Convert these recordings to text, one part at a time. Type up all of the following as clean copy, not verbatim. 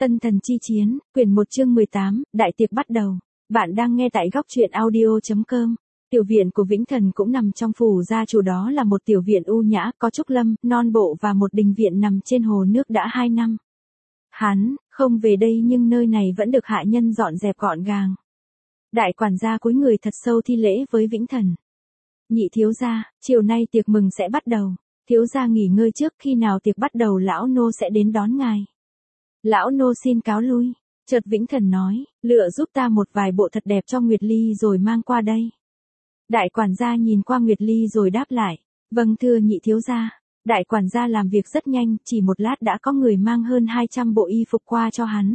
Tân Thần Chi Chiến, quyển 1 chương 18, đại tiệc bắt đầu. Bạn đang nghe tại góc truyện audio.com. Tiểu viện của Vĩnh Thần cũng nằm trong phủ gia chủ, đó là một tiểu viện u nhã, có trúc lâm, non bộ và một đình viện nằm trên hồ nước đã 2 năm. Hắn không về đây nhưng nơi này vẫn được hạ nhân dọn dẹp gọn gàng. Đại quản gia cúi người thật sâu thi lễ với Vĩnh Thần. Nhị thiếu gia, chiều nay tiệc mừng sẽ bắt đầu. Thiếu gia nghỉ ngơi trước, khi nào tiệc bắt đầu lão nô sẽ đến đón ngài. Lão nô xin cáo lui. Chợt Vĩnh Thần nói, lựa giúp ta một vài bộ thật đẹp cho Nguyệt Ly rồi mang qua đây. Đại quản gia nhìn qua Nguyệt Ly rồi đáp lại, vâng thưa nhị thiếu gia. Đại quản gia làm việc rất nhanh, chỉ một lát đã có người mang hơn 200 bộ y phục qua cho hắn.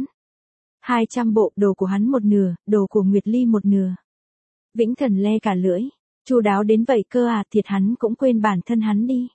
200 bộ, đồ của hắn một nửa, đồ của Nguyệt Ly một nửa. Vĩnh Thần le cả lưỡi, chu đáo đến vậy cơ à, thiệt hắn cũng quên bản thân hắn đi.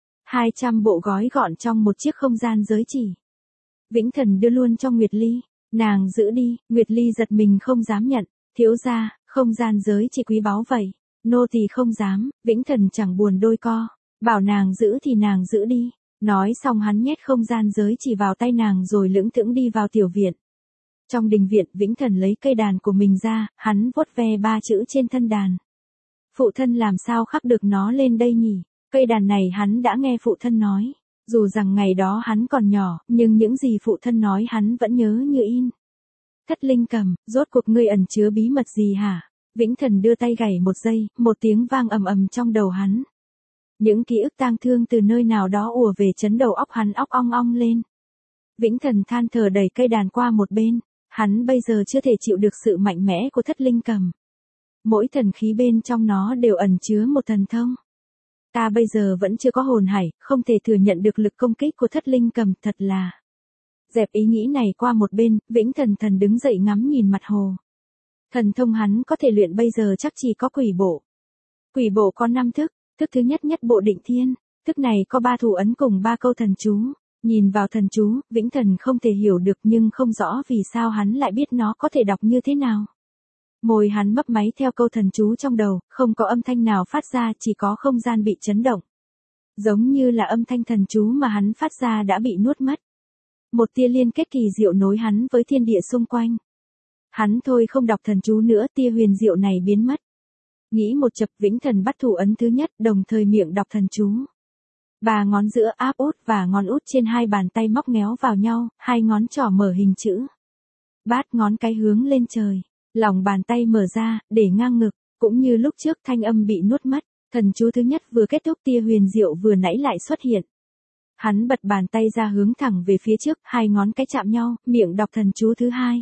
200 bộ gói gọn trong một chiếc không gian giới chỉ. Vĩnh Thần đưa luôn cho Nguyệt Ly, nàng giữ đi. Nguyệt Ly giật mình không dám nhận, thiếu gia, không gian giới chỉ quý báu vậy, nô tỳ không dám. Vĩnh Thần chẳng buồn đôi co, bảo nàng giữ thì nàng giữ đi. Nói xong hắn nhét không gian giới chỉ vào tay nàng rồi lững thững đi vào tiểu viện. Trong đình viện, Vĩnh Thần lấy cây đàn của mình ra, hắn vuốt ve 3 chữ trên thân đàn. Phụ thân làm sao khắc được nó lên đây nhỉ? Cây đàn này hắn đã nghe phụ thân nói. Dù rằng ngày đó hắn còn nhỏ, nhưng những gì phụ thân nói hắn vẫn nhớ như in. Thất linh cầm, rốt cuộc ngươi ẩn chứa bí mật gì hả? Vĩnh Thần đưa tay gảy một giây, một tiếng vang ầm ầm trong đầu hắn. Những ký ức tang thương từ nơi nào đó ùa về chấn đầu óc hắn, óc ong ong lên. Vĩnh Thần than thở đẩy cây đàn qua một bên, hắn bây giờ chưa thể chịu được sự mạnh mẽ của thất linh cầm. Mỗi thần khí bên trong nó đều ẩn chứa một thần thông. Ta bây giờ vẫn chưa có hồn hải, không thể thừa nhận được lực công kích của thất linh cầm, thật là. Dẹp ý nghĩ này qua một bên, Vĩnh Thần đứng dậy ngắm nhìn mặt hồ. Thần thông hắn có thể luyện bây giờ chắc chỉ có quỷ bộ. Quỷ bộ có 5 thức, thức thứ nhất nhất bộ định thiên, thức này có 3 thủ ấn cùng 3 câu thần chú. Nhìn vào thần chú, Vĩnh Thần không thể hiểu được nhưng không rõ vì sao hắn lại biết nó có thể đọc như thế nào. Môi hắn mấp máy theo câu thần chú trong đầu, không có âm thanh nào phát ra, chỉ có không gian bị chấn động. Giống như là âm thanh thần chú mà hắn phát ra đã bị nuốt mất. Một tia liên kết kỳ diệu nối hắn với thiên địa xung quanh. Hắn thôi không đọc thần chú nữa, tia huyền diệu này biến mất. Nghĩ một chập, Vĩnh Thần bắt thủ ấn thứ nhất, đồng thời miệng đọc thần chú. 3 ngón giữa áp út và ngón út trên 2 bàn tay móc ngéo vào nhau, 2 ngón trỏ mở hình chữ bát, ngón cái hướng lên trời. Lòng bàn tay mở ra, để ngang ngực, cũng như lúc trước thanh âm bị nuốt mất. Thần chú thứ nhất vừa kết thúc, tia huyền diệu vừa nãy lại xuất hiện. Hắn bật bàn tay ra hướng thẳng về phía trước, 2 ngón cái chạm nhau, miệng đọc thần chú thứ hai.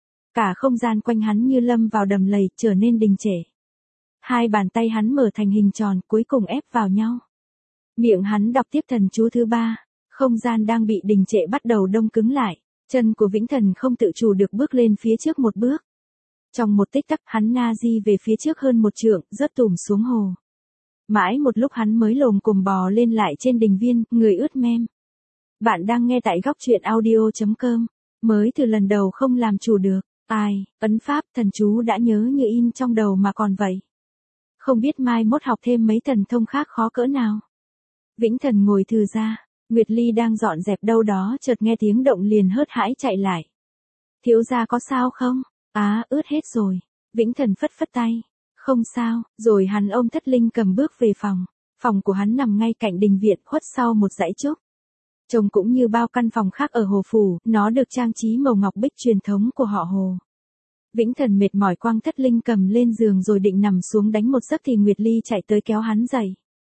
Cả không gian quanh hắn như lâm vào đầm lầy, trở nên đình trệ. 2 bàn tay hắn mở thành hình tròn, cuối cùng ép vào nhau. Miệng hắn đọc tiếp thần chú thứ ba, không gian đang bị đình trệ bắt đầu đông cứng lại. Chân của Vĩnh Thần không tự chủ được bước lên phía trước một bước. Trong một tích tắc, hắn na di về phía trước hơn 1 trượng, rớt tùm xuống hồ. Mãi một lúc hắn mới lồm cồm bò lên lại trên đình viên, người ướt mem. Bạn đang nghe tại góc truyện audio.com. Mới từ lần đầu không làm chủ được. Ai, ấn pháp, thần chú đã nhớ như in trong đầu mà còn vậy. Không biết mai mốt học thêm mấy thần thông khác khó cỡ nào. Vĩnh Thần ngồi thư ra, Nguyệt Ly đang dọn dẹp đâu đó, chợt nghe tiếng động liền hớt hãi chạy lại. Thiếu gia có sao không? Ướt hết rồi. Vĩnh Thần phất phất tay. Không sao, rồi hắn ôm thất linh cầm bước về phòng. Phòng của hắn nằm ngay cạnh đình viện, khuất sau một dãy trúc. Trông cũng như bao căn phòng khác ở Hồ Phủ, nó được trang trí màu ngọc bích truyền thống của họ Hồ. Vĩnh Thần mệt mỏi quăng thất linh cầm lên giường rồi định nằm xuống đánh một giấc thì Nguyệt Ly chạy tới kéo hắn dậy.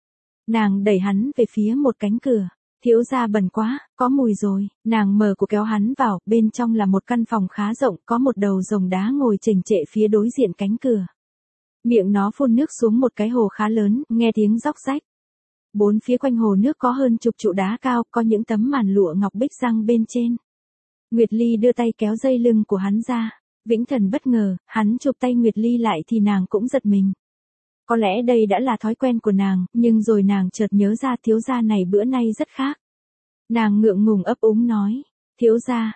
Nàng đẩy hắn về phía một cánh cửa. Thiếu gia bẩn quá, có mùi rồi. Nàng mở cửa kéo hắn vào, bên trong là một căn phòng khá rộng, có một đầu rồng đá ngồi chềnh trệ phía đối diện cánh cửa. Miệng nó phun nước xuống một cái hồ khá lớn, nghe tiếng róc rách. 4 phía quanh hồ nước có hơn chục trụ đá cao, có những tấm màn lụa ngọc bích giăng bên trên. Nguyệt Ly đưa tay kéo dây lưng của hắn ra. Vĩnh Thần bất ngờ, hắn chụp tay Nguyệt Ly lại thì nàng cũng giật mình. Có lẽ đây đã là thói quen của nàng, nhưng rồi nàng chợt nhớ ra thiếu gia này bữa nay rất khác. Nàng ngượng ngùng ấp úng nói, thiếu gia,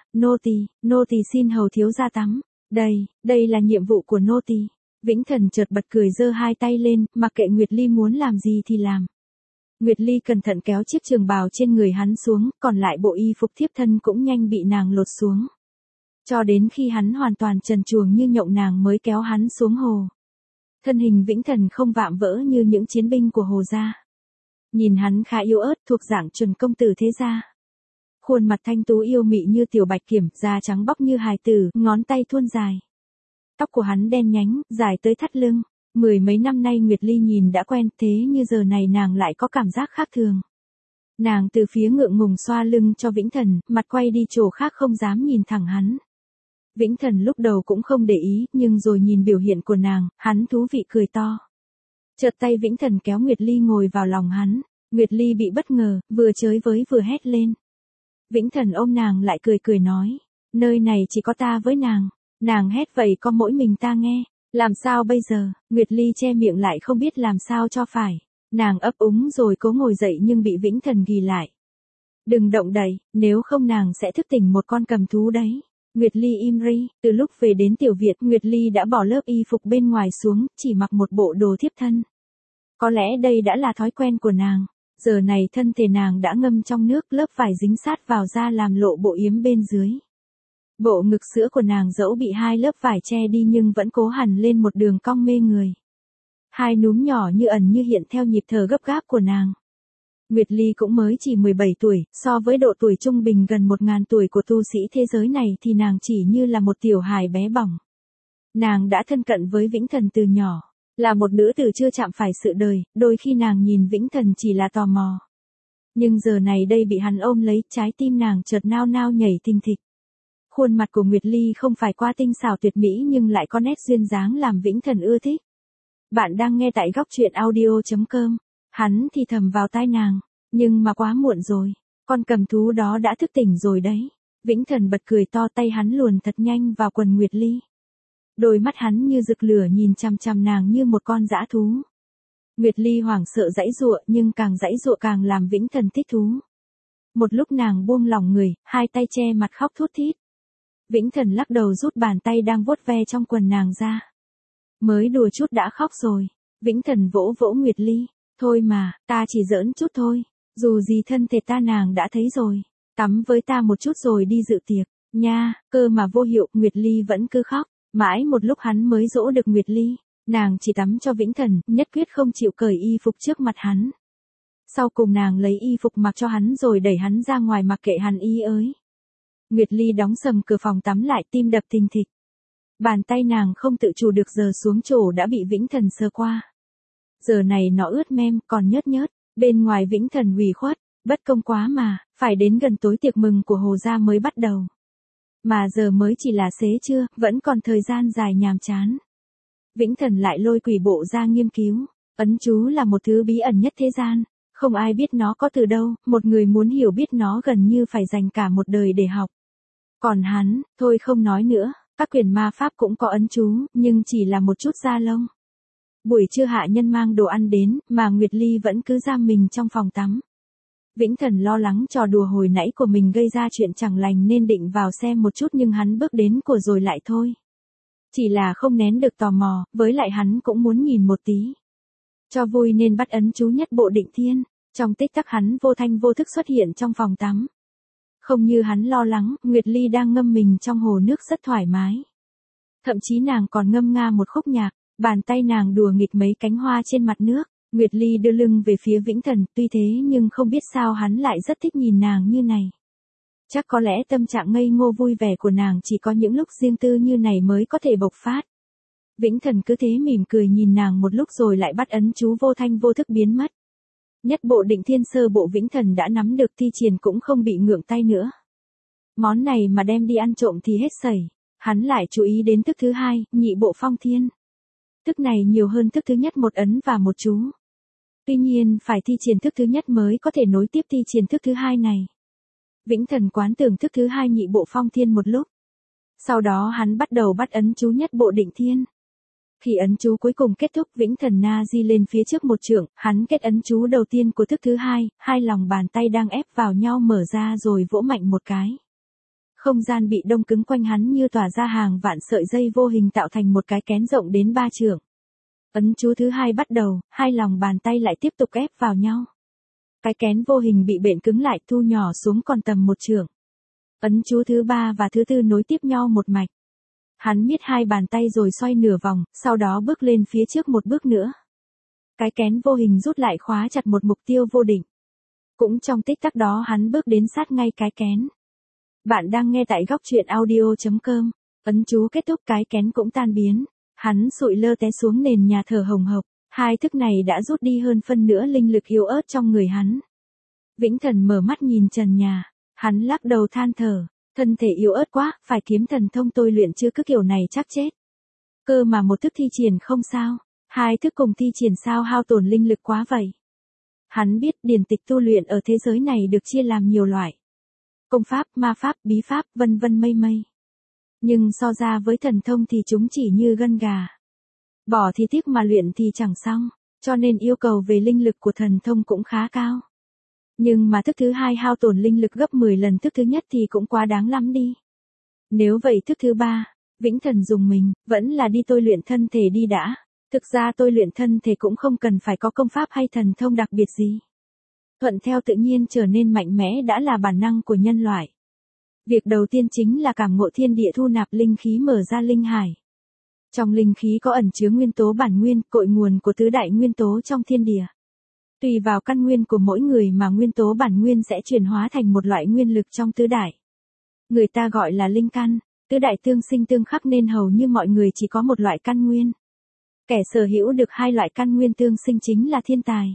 nô tỳ xin hầu thiếu gia tắm. Đây là nhiệm vụ của nô tỳ. Vĩnh Thần chợt bật cười giơ 2 tay lên, mặc kệ Nguyệt Ly muốn làm gì thì làm. Nguyệt Ly cẩn thận kéo chiếc trường bào trên người hắn xuống, còn lại bộ y phục thiếp thân cũng nhanh bị nàng lột xuống. Cho đến khi hắn hoàn toàn trần truồng như nhộng nàng mới kéo hắn xuống hồ. Thân hình Vĩnh Thần không vạm vỡ như những chiến binh của Hồ gia. Nhìn hắn khá yếu ớt, thuộc dạng chuẩn công tử thế gia. Khuôn mặt thanh tú yêu mị như tiểu bạch kiểm, da trắng bóc như hài tử, ngón tay thuôn dài. Tóc của hắn đen nhánh, dài tới thắt lưng. Mười mấy năm nay Nguyệt Ly nhìn đã quen, thế như giờ này nàng lại có cảm giác khác thường. Nàng từ phía ngượng ngùng xoa lưng cho Vĩnh Thần, mặt quay đi chỗ khác không dám nhìn thẳng hắn. Vĩnh Thần lúc đầu cũng không để ý, nhưng rồi nhìn biểu hiện của nàng, hắn thú vị cười to. Chợt tay Vĩnh Thần kéo Nguyệt Ly ngồi vào lòng hắn. Nguyệt Ly bị bất ngờ, vừa chới với vừa hét lên. Vĩnh Thần ôm nàng lại cười cười nói. Nơi này chỉ có ta với nàng. Nàng hét vậy có mỗi mình ta nghe. Làm sao bây giờ? Nguyệt Ly che miệng lại không biết làm sao cho phải. Nàng ấp úng rồi cố ngồi dậy nhưng bị Vĩnh Thần ghì lại. Đừng động đậy, nếu không nàng sẽ thức tỉnh một con cầm thú đấy. Nguyệt Ly im ri, từ lúc về đến tiểu viện, Nguyệt Ly đã bỏ lớp y phục bên ngoài xuống, chỉ mặc một bộ đồ thiếp thân. Có lẽ đây đã là thói quen của nàng. Giờ này thân thể nàng đã ngâm trong nước, lớp vải dính sát vào da làm lộ bộ yếm bên dưới. Bộ ngực sữa của nàng dẫu bị hai lớp vải che đi nhưng vẫn cố hằn lên một đường cong mê người. Hai núm nhỏ như ẩn như hiện theo nhịp thở gấp gáp của nàng. Nguyệt Ly cũng mới chỉ 17 tuổi, so với độ tuổi trung bình gần 1000 tuổi của tu sĩ thế giới này thì nàng chỉ như là một tiểu hài bé bỏng. Nàng đã thân cận với Vĩnh Thần từ nhỏ, là một nữ tử chưa chạm phải sự đời, đôi khi nàng nhìn Vĩnh Thần chỉ là tò mò. Nhưng giờ này đây bị hắn ôm lấy, trái tim nàng chợt nao nao nhảy thình thịch. Khuôn mặt của Nguyệt Ly không phải qua tinh xảo tuyệt mỹ nhưng lại có nét duyên dáng làm Vĩnh Thần ưa thích. Bạn đang nghe tại góc truyện audio.com. Hắn thì thầm vào tai nàng. Nhưng mà quá muộn rồi. Con cầm thú đó đã thức tỉnh rồi đấy. Vĩnh Thần bật cười to, tay hắn luồn thật nhanh vào quần Nguyệt Ly. Đôi mắt hắn như rực lửa nhìn chằm chằm nàng như một con dã thú. Nguyệt Ly hoảng sợ giãy giụa nhưng càng giãy giụa càng làm Vĩnh Thần thích thú. Một lúc nàng buông lỏng người, hai tay che mặt khóc thút thít. Vĩnh Thần lắc đầu rút bàn tay đang vuốt ve trong quần nàng ra. Mới đùa chút đã khóc rồi. Vĩnh Thần vỗ vỗ Nguyệt Ly. Thôi mà, ta chỉ giỡn chút thôi. Dù gì thân thể ta nàng đã thấy rồi. Tắm với ta một chút rồi đi dự tiệc. Nha, cơ mà vô hiệu, Nguyệt Ly vẫn cứ khóc. Mãi một lúc hắn mới dỗ được Nguyệt Ly. Nàng chỉ tắm cho Vĩnh Thần, nhất quyết không chịu cởi y phục trước mặt hắn. Sau cùng nàng lấy y phục mặc cho hắn rồi đẩy hắn ra ngoài mặc kệ hắn y ới. Nguyệt Ly đóng sầm cửa phòng tắm lại, tim đập thình thịch. Bàn tay nàng không tự chủ được giơ xuống chỗ đã bị Vĩnh Thần sờ qua. Giờ này nó ướt mem, còn nhớt nhớt. Bên ngoài Vĩnh Thần ủy khuất, bất công quá mà, phải đến gần tối tiệc mừng của Hồ gia mới bắt đầu. Mà giờ mới chỉ là xế trưa, vẫn còn thời gian dài nhàm chán. Vĩnh Thần lại lôi quỷ bộ ra nghiên cứu. Ấn chú là một thứ bí ẩn nhất thế gian, không ai biết nó có từ đâu, một người muốn hiểu biết nó gần như phải dành cả một đời để học. Còn hắn, thôi không nói nữa, các quyển ma pháp cũng có ấn chú, nhưng chỉ là một chút da lông. Buổi trưa hạ nhân mang đồ ăn đến, mà Nguyệt Ly vẫn cứ giam mình trong phòng tắm. Vĩnh Thần lo lắng trò đùa hồi nãy của mình gây ra chuyện chẳng lành nên định vào xem một chút nhưng hắn bước đến của rồi lại thôi. Chỉ là không nén được tò mò, với lại hắn cũng muốn nhìn một tí. Cho vui nên bắt ấn chú nhất bộ định thiên, trong tích tắc hắn vô thanh vô thức xuất hiện trong phòng tắm. Không như hắn lo lắng, Nguyệt Ly đang ngâm mình trong hồ nước rất thoải mái. Thậm chí nàng còn ngâm nga một khúc nhạc, bàn tay nàng đùa nghịch mấy cánh hoa trên mặt nước. Nguyệt Ly đưa lưng về phía Vĩnh Thần, tuy thế nhưng không biết sao hắn lại rất thích nhìn nàng như này. Chắc có lẽ tâm trạng ngây ngô vui vẻ của nàng chỉ có những lúc riêng tư như này mới có thể bộc phát. Vĩnh Thần cứ thế mỉm cười nhìn nàng một lúc rồi lại bắt ấn chú vô thanh vô thức biến mất. Nhất bộ định thiên sơ bộ Vĩnh Thần đã nắm được thi triển cũng không bị ngượng tay nữa. Món này mà đem đi ăn trộm thì hết sẩy. Hắn lại chú ý đến thức thứ hai, nhị bộ phong thiên. Thức này nhiều hơn thức thứ nhất một ấn và một chú. Tuy nhiên phải thi triển thức thứ nhất mới có thể nối tiếp thi triển thức thứ hai này. Vĩnh Thần quán tưởng thức thứ hai nhị bộ phong thiên một lúc. Sau đó hắn bắt đầu bắt ấn chú nhất bộ định thiên. Khi ấn chú cuối cùng kết thúc Vĩnh Thần na di lên phía trước một trượng, hắn kết ấn chú đầu tiên của thức thứ hai, hai lòng bàn tay đang ép vào nhau mở ra rồi vỗ mạnh một cái. Không gian bị đông cứng quanh hắn như tỏa ra hàng vạn sợi dây vô hình tạo thành một cái kén rộng đến 3 trượng. Ấn chú thứ hai bắt đầu, hai lòng bàn tay lại tiếp tục ép vào nhau. Cái kén vô hình bị bện cứng lại thu nhỏ xuống còn tầm 1 trượng. Ấn chú thứ 3 và thứ 4 nối tiếp nhau một mạch. Hắn miết hai bàn tay rồi xoay nửa vòng, sau đó bước lên phía trước một bước nữa. Cái kén vô hình rút lại khóa chặt một mục tiêu vô định. Cũng trong tích tắc đó hắn bước đến sát ngay cái kén. Bạn đang nghe tại góc truyện audio.com. Ấn chú kết thúc cái kén cũng tan biến. Hắn sụi lơ té xuống nền nhà thở hồng hộc. Hai thức này đã rút đi hơn phân nửa linh lực yếu ớt trong người hắn. Vĩnh Thần mở mắt nhìn trần nhà. Hắn lắc đầu than thở. Thân thể yếu ớt quá, phải kiếm thần thông tôi luyện chứ cứ kiểu này chắc chết. Cơ mà một thức thi triển không sao. Hai thức cùng thi triển sao hao tổn linh lực quá vậy. Hắn biết điển tịch tu luyện ở thế giới này được chia làm nhiều loại. Công pháp, ma pháp, bí pháp, vân vân mây mây. Nhưng so ra với thần thông thì chúng chỉ như gân gà. Bỏ thì tiếc mà luyện thì chẳng xong, cho nên yêu cầu về linh lực của thần thông cũng khá cao. Nhưng mà thức thứ hai hao tổn linh lực gấp 10 lần thức thứ nhất thì cũng quá đáng lắm đi. Nếu vậy thức thứ ba, Vĩnh Thần dùng mình, vẫn là đi tôi luyện thân thể đi đã. Thực ra tôi luyện thân thể cũng không cần phải có công pháp hay thần thông đặc biệt gì. Thuận theo tự nhiên trở nên mạnh mẽ đã là bản năng của nhân loại. Việc đầu tiên chính là cảm ngộ thiên địa thu nạp linh khí mở ra linh hải. Trong linh khí có ẩn chứa nguyên tố bản nguyên, cội nguồn của tứ đại nguyên tố trong thiên địa. Tùy vào căn nguyên của mỗi người mà nguyên tố bản nguyên sẽ chuyển hóa thành một loại nguyên lực trong tứ đại. Người ta gọi là linh căn, tứ đại tương sinh tương khắc nên hầu như mọi người chỉ có một loại căn nguyên. Kẻ sở hữu được hai loại căn nguyên tương sinh chính là thiên tài.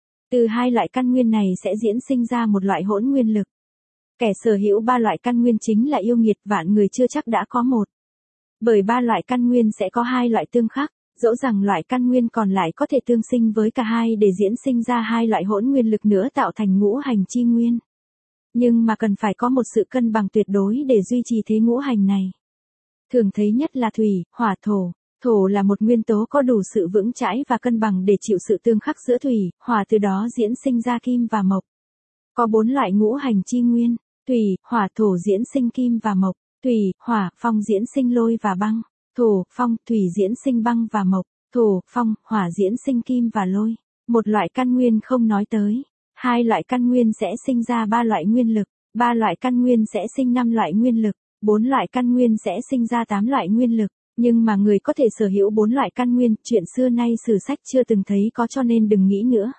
Từ hai loại căn nguyên này sẽ diễn sinh ra một loại hỗn nguyên lực. Kẻ sở hữu ba loại căn nguyên chính là yêu nghiệt, vạn người chưa chắc đã có một. Bởi ba loại căn nguyên sẽ có hai loại tương khắc, dẫu rằng loại căn nguyên còn lại có thể tương sinh với cả hai để diễn sinh ra hai loại hỗn nguyên lực nữa tạo thành ngũ hành chi nguyên. Nhưng mà cần phải có một sự cân bằng tuyệt đối để duy trì thế ngũ hành này. Thường thấy nhất là thủy, hỏa, thổ. Thổ là một nguyên tố có đủ sự vững chãi và cân bằng để chịu sự tương khắc giữa thủy, hỏa, từ đó diễn sinh ra kim và mộc. Có 4 loại ngũ hành chi nguyên, thủy, hỏa, thổ diễn sinh kim và mộc, thủy, hỏa, phong diễn sinh lôi và băng, thổ, phong, thủy diễn sinh băng và mộc, thổ, phong, hỏa diễn sinh kim và lôi. Một loại căn nguyên không nói tới, hai loại căn nguyên sẽ sinh ra 3 loại nguyên lực, 3 loại căn nguyên sẽ sinh 5 loại nguyên lực, 4 loại căn nguyên sẽ sinh ra 8 loại nguyên lực. Nhưng mà người có thể sở hữu 4 loại căn nguyên, chuyện xưa nay sử sách chưa từng thấy có cho nên đừng nghĩ nữa.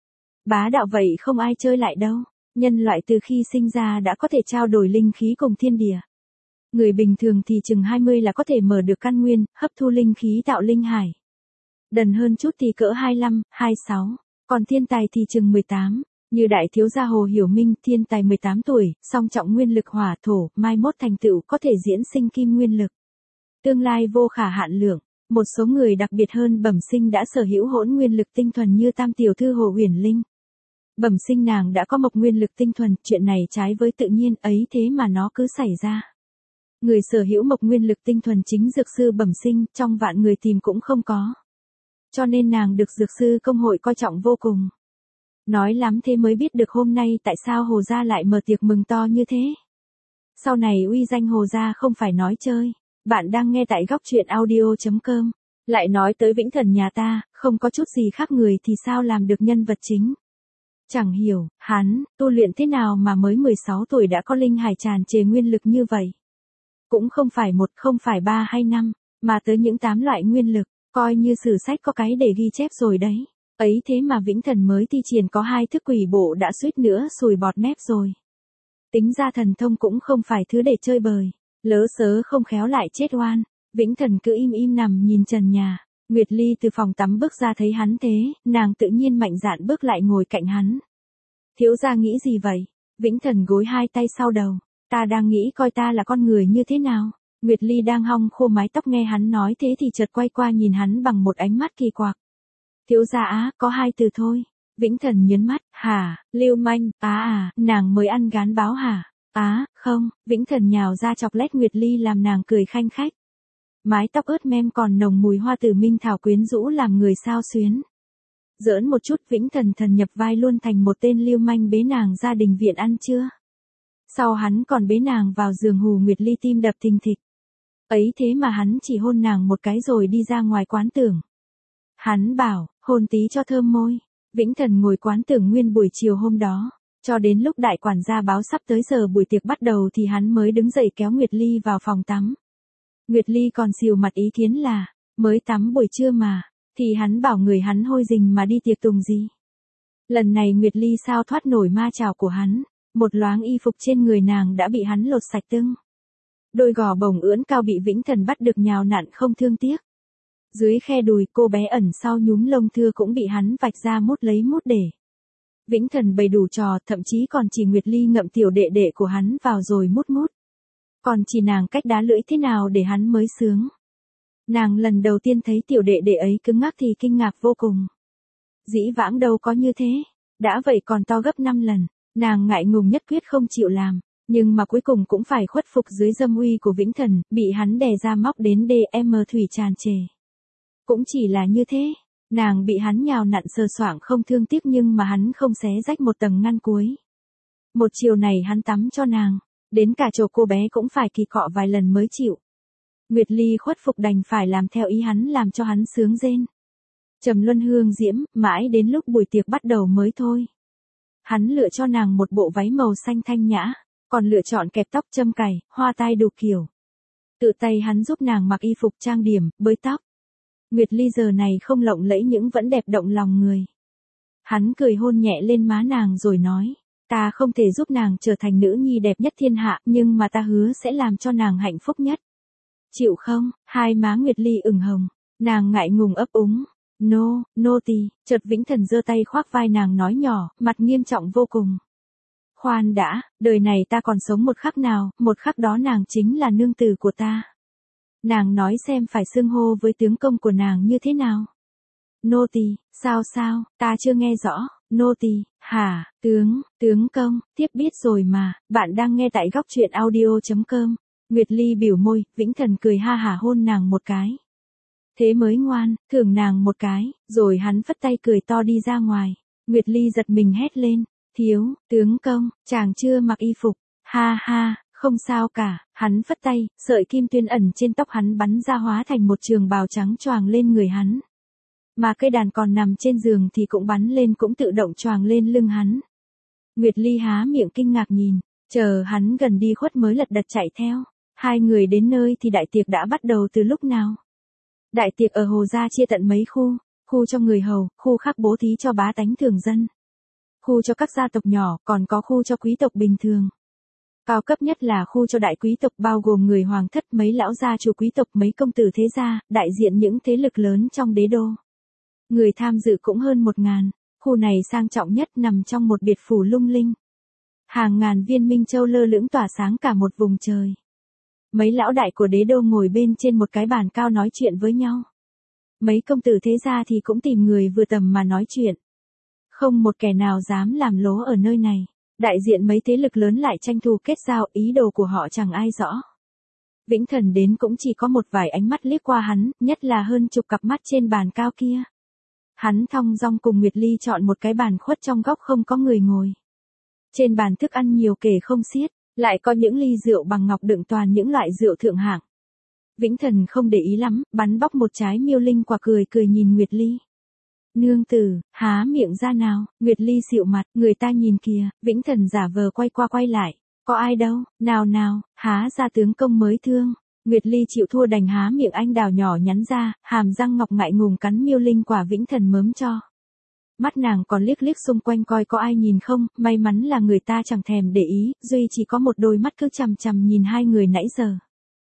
Bá đạo vậy không ai chơi lại đâu. Nhân loại từ khi sinh ra đã có thể trao đổi linh khí cùng thiên địa. Người bình thường thì chừng 20 là có thể mở được căn nguyên, hấp thu linh khí tạo linh hải. Đần hơn chút thì cỡ 25, 26, còn thiên tài thì chừng 18. Như đại thiếu gia Hồ Hiểu Minh, thiên tài 18 tuổi, song trọng nguyên lực hỏa thổ, mai mốt thành tựu có thể diễn sinh kim nguyên lực. Tương lai vô khả hạn lượng, một số người đặc biệt hơn bẩm sinh đã sở hữu hỗn nguyên lực tinh thuần như tam tiểu thư Hồ Uyển Linh. Bẩm sinh nàng đã có mộc nguyên lực tinh thuần, chuyện này trái với tự nhiên ấy thế mà nó cứ xảy ra. Người sở hữu mộc nguyên lực tinh thuần chính dược sư bẩm sinh, trong vạn người tìm cũng không có. Cho nên nàng được dược sư công hội coi trọng vô cùng. Nói lắm thế mới biết được hôm nay tại sao Hồ gia lại mở tiệc mừng to như thế. Sau này uy danh Hồ gia không phải nói chơi. Bạn đang nghe tại góc truyện audio.com. Lại nói tới Vĩnh Thần nhà ta, không có chút gì khác người thì sao làm được nhân vật chính. Chẳng hiểu, hắn, tu luyện thế nào mà mới 16 tuổi đã có linh hải tràn trề nguyên lực như vậy. Cũng không phải 1, không phải 3 hay 5, mà tới những 8 loại nguyên lực, coi như sử sách có cái để ghi chép rồi đấy. Ấy thế mà Vĩnh Thần mới thi triển có 2 thức quỷ bộ đã suýt nữa sùi bọt mép rồi. Tính ra thần thông cũng không phải thứ để chơi bời. Lỡ sớ không khéo lại chết oan. Vĩnh Thần cứ im im nằm nhìn trần nhà. Nguyệt Ly từ phòng tắm bước ra thấy hắn thế, nàng tự nhiên mạnh dạn bước lại ngồi cạnh hắn. Thiếu gia nghĩ gì vậy? Vĩnh Thần gối hai tay sau đầu. Ta đang nghĩ coi ta là con người như thế nào. Nguyệt Ly đang hong khô mái tóc nghe hắn nói thế thì chợt quay qua nhìn hắn bằng một ánh mắt kỳ quặc. Thiếu gia á, có 2 từ thôi. Vĩnh Thần nhớn mắt, hả, lưu manh, nàng mới ăn gán báo hả? Không, Vĩnh Thần nhào ra chọc lét Nguyệt Ly làm nàng cười khanh khách. Mái tóc ướt mem còn nồng mùi hoa tử minh thảo quyến rũ làm người sao xuyến. Giỡn một chút Vĩnh Thần thần nhập vai luôn thành một tên lưu manh bế nàng ra đình viện ăn trưa. Sau hắn còn bế nàng vào giường hù Nguyệt Ly tim đập thình thịch. Ấy thế mà hắn chỉ hôn nàng một cái rồi đi ra ngoài quán tưởng. Hắn bảo, hôn tí cho thơm môi. Vĩnh Thần ngồi quán tưởng nguyên buổi chiều hôm đó. Cho đến lúc đại quản gia báo sắp tới giờ buổi tiệc bắt đầu thì hắn mới đứng dậy kéo Nguyệt Ly vào phòng tắm. Nguyệt Ly còn xìu mặt ý kiến là, mới tắm buổi trưa mà, thì hắn bảo người hắn hôi rình mà đi tiệc tùng gì. Lần này Nguyệt Ly sao thoát nổi ma chảo của hắn, một loáng y phục trên người nàng đã bị hắn lột sạch tưng. Đôi gò bồng ưỡn cao bị Vĩnh Thần bắt được nhào nặn không thương tiếc. Dưới khe đùi cô bé ẩn sau nhúm lông thưa cũng bị hắn vạch ra mút lấy mút để. Vĩnh Thần bày đủ trò, thậm chí còn chỉ Nguyệt Ly ngậm tiểu đệ đệ của hắn vào rồi mút mút. Còn chỉ nàng cách đá lưỡi thế nào để hắn mới sướng. Nàng lần đầu tiên thấy tiểu đệ đệ ấy cứng ngắc thì kinh ngạc vô cùng. Dĩ vãng đâu có như thế, đã vậy còn to gấp 5 lần, nàng ngại ngùng nhất quyết không chịu làm, nhưng mà cuối cùng cũng phải khuất phục dưới dâm uy của Vĩnh Thần, bị hắn đè ra móc đến DM thủy tràn trề. Cũng chỉ là như thế, nàng bị hắn nhào nặn sờ soạng không thương tiếc nhưng mà hắn không xé rách một tầng ngăn cuối. Một chiều này hắn tắm cho nàng, đến cả chỗ cô bé cũng phải kỳ cọ vài lần mới chịu. Nguyệt Ly khuất phục đành phải làm theo ý hắn làm cho hắn sướng rên. Trầm luân hương diễm, mãi đến lúc buổi tiệc bắt đầu mới thôi. Hắn lựa cho nàng một bộ váy màu xanh thanh nhã, còn lựa chọn kẹp tóc châm cài, hoa tai đủ kiểu. Tự tay hắn giúp nàng mặc y phục trang điểm, bới tóc. Nguyệt Ly giờ này không lộng lẫy nhưng vẫn đẹp động lòng người. Hắn cười hôn nhẹ lên má nàng rồi nói, ta không thể giúp nàng trở thành nữ nhi đẹp nhất thiên hạ, nhưng mà ta hứa sẽ làm cho nàng hạnh phúc nhất. Chịu không? Hai má Nguyệt Ly ửng hồng, nàng ngại ngùng ấp úng. No, nô tỳ. Chợt Vĩnh Thần giơ tay khoác vai nàng nói nhỏ, mặt nghiêm trọng vô cùng. Khoan đã, đời này ta còn sống một khắc nào, một khắc đó nàng chính là nương tử của ta. Nàng nói xem phải xưng hô với tướng công của nàng như thế nào. Nô tỳ, sao, ta chưa nghe rõ. Nô tỳ, hả, tướng công, tiếp biết rồi mà, bạn đang nghe tại góc truyện audio.com. Nguyệt Ly biểu môi, Vĩnh Thần cười ha hả hôn nàng một cái. Thế mới ngoan, thưởng nàng một cái, rồi hắn phất tay cười to đi ra ngoài. Nguyệt Ly giật mình hét lên, tướng công, chàng chưa mặc y phục, ha ha, không sao cả, hắn phất tay, sợi kim tuyến ẩn trên tóc hắn bắn ra hóa thành một trường bào trắng choàng lên người hắn. Mà cây đàn còn nằm trên giường thì cũng bắn lên cũng tự động choàng lên lưng hắn. Nguyệt Ly há miệng kinh ngạc nhìn, chờ hắn gần đi khuất mới lật đật chạy theo. Hai người đến nơi thì đại tiệc đã bắt đầu từ lúc nào. Đại tiệc ở Hồ Gia chia tận mấy khu cho người hầu, khu khác bố thí cho bá tánh thường dân. Khu cho các gia tộc nhỏ, còn có khu cho quý tộc bình thường. Cao cấp nhất là khu cho đại quý tộc bao gồm người hoàng thất, mấy lão gia chủ quý tộc, mấy công tử thế gia, đại diện những thế lực lớn trong đế đô. Người tham dự cũng hơn 1000, khu này sang trọng nhất nằm trong một biệt phủ lung linh. Hàng ngàn viên minh châu lơ lửng tỏa sáng cả một vùng trời. Mấy lão đại của đế đô ngồi bên trên một cái bàn cao nói chuyện với nhau. Mấy công tử thế gia thì cũng tìm người vừa tầm mà nói chuyện. Không một kẻ nào dám làm lố ở nơi này. Đại diện mấy thế lực lớn lại tranh thủ kết giao, ý đồ của họ chẳng ai rõ. Vĩnh Thần đến cũng chỉ có một vài ánh mắt liếc qua hắn, nhất là hơn chục cặp mắt trên bàn cao kia. Hắn thong dong cùng Nguyệt Ly chọn một cái bàn khuất trong góc không có người ngồi. Trên bàn thức ăn nhiều kể không xiết, lại có những ly rượu bằng ngọc đựng toàn những loại rượu thượng hạng. Vĩnh Thần không để ý lắm, bắn bóc một trái miêu linh quả cười nhìn Nguyệt Ly. Nương tử, há miệng ra nào. Nguyệt Ly xịu mặt, người ta nhìn kìa. Vĩnh Thần giả vờ quay qua quay lại. Có ai đâu, nào, há ra tướng công mới thương. Nguyệt Ly chịu thua đành há miệng anh đào nhỏ nhắn ra, hàm răng ngọc ngại ngùng cắn miêu linh quả Vĩnh Thần mớm cho. Mắt nàng còn liếc xung quanh coi có ai nhìn không, may mắn là người ta chẳng thèm để ý, duy chỉ có một đôi mắt cứ chằm chằm nhìn hai người nãy giờ.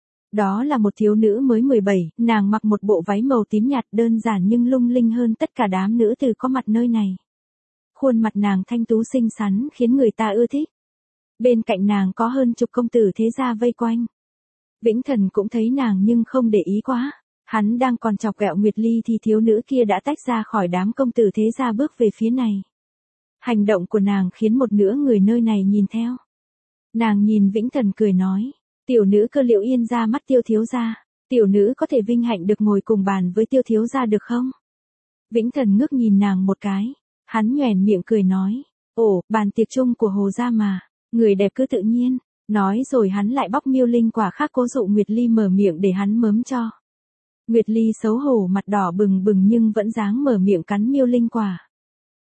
Đó là một thiếu nữ mới 17, nàng mặc một bộ váy màu tím nhạt đơn giản nhưng lung linh hơn tất cả đám nữ tử có mặt nơi này. Khuôn mặt nàng thanh tú xinh xắn khiến người ta ưa thích. Bên cạnh nàng có hơn chục công tử thế gia vây quanh. Vĩnh Thần cũng thấy nàng nhưng không để ý quá. Hắn đang còn chọc ghẹo Nguyệt Ly thì thiếu nữ kia đã tách ra khỏi đám công tử thế gia bước về phía này. Hành động của nàng khiến một nửa người nơi này nhìn theo. Nàng nhìn Vĩnh Thần cười nói, tiểu nữ Cơ Liệu Yên ra mắt Tiêu thiếu gia, tiểu nữ có thể vinh hạnh được ngồi cùng bàn với Tiêu thiếu gia được không? Vĩnh Thần ngước nhìn nàng một cái, hắn nhoẻn miệng cười nói, ồ, bàn tiệc chung của Hồ gia mà, người đẹp cứ tự nhiên, nói rồi hắn lại bóc miêu linh quả khác cố dụ Nguyệt Ly mở miệng để hắn mớm cho. Nguyệt Ly xấu hổ mặt đỏ bừng nhưng vẫn dáng mở miệng cắn miêu linh quả.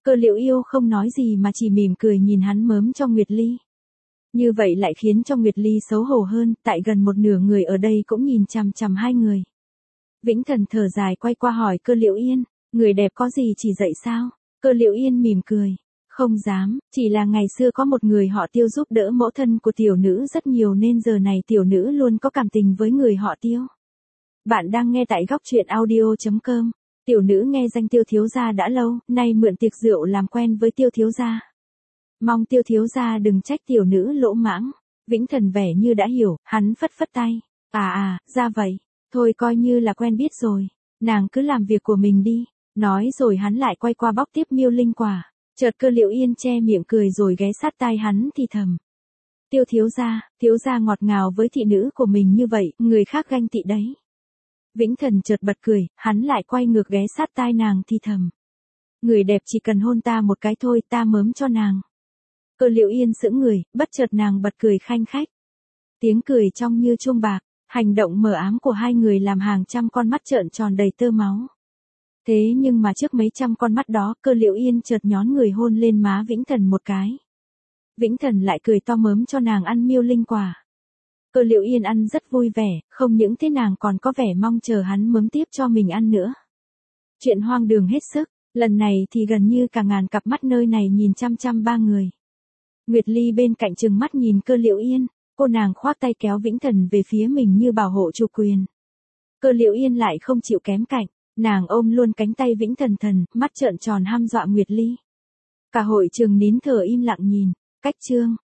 Cơ Liễu Yêu không nói gì mà chỉ mỉm cười nhìn hắn mớm cho Nguyệt Ly. Như vậy lại khiến cho Nguyệt Ly xấu hổ hơn, tại gần một nửa người ở đây cũng nhìn chằm chằm hai người. Vĩnh Thần thở dài quay qua hỏi Cơ Liễu Yên, người đẹp có gì chỉ dạy sao? Cơ Liễu Yên mỉm cười, không dám, chỉ là ngày xưa có một người họ Tiêu giúp đỡ mẫu thân của tiểu nữ rất nhiều nên giờ này tiểu nữ luôn có cảm tình với người họ Tiêu. Bạn đang nghe tại góc truyện audio.com. Tiểu nữ nghe danh Tiêu thiếu gia đã lâu, nay mượn tiệc rượu làm quen với Tiêu thiếu gia. Mong Tiêu thiếu gia đừng trách tiểu nữ lỗ mãng. Vĩnh Thần vẻ như đã hiểu, hắn phất phất tay. Ra vậy. Thôi coi như là quen biết rồi. Nàng cứ làm việc của mình đi. Nói rồi hắn lại quay qua bóc tiếp miêu linh quả. Chợt Cơ Liễu Yên che miệng cười rồi ghé sát tai hắn thì thầm. Tiêu thiếu gia ngọt ngào với thị nữ của mình như vậy, người khác ganh tị đấy. Vĩnh Thần chợt bật cười, hắn lại quay ngược ghé sát tai nàng thì thầm. Người đẹp chỉ cần hôn ta một cái thôi, ta mớm cho nàng. Cơ Liễu Yên sững người, bất chợt nàng bật cười khanh khách. Tiếng cười trong như chuông bạc, hành động mờ ám của hai người làm hàng trăm con mắt trợn tròn đầy tơ máu. Thế nhưng mà trước mấy trăm con mắt đó, Cơ Liễu Yên chợt nhón người hôn lên má Vĩnh Thần một cái. Vĩnh Thần lại cười to mớm cho nàng ăn miêu linh quả. Cơ Liễu Yên ăn rất vui vẻ, không những thế nàng còn có vẻ mong chờ hắn mớm tiếp cho mình ăn nữa. Chuyện hoang đường hết sức, lần này thì gần như cả ngàn cặp mắt nơi này nhìn chăm chăm ba người. Nguyệt Ly bên cạnh trừng mắt nhìn Cơ Liễu Yên, cô nàng khoác tay kéo Vĩnh Thần về phía mình như bảo hộ chủ quyền. Cơ Liễu Yên lại không chịu kém cạnh, nàng ôm luôn cánh tay Vĩnh Thần, mắt trợn tròn hăm dọa Nguyệt Ly. Cả hội trường nín thở im lặng nhìn, cách chương.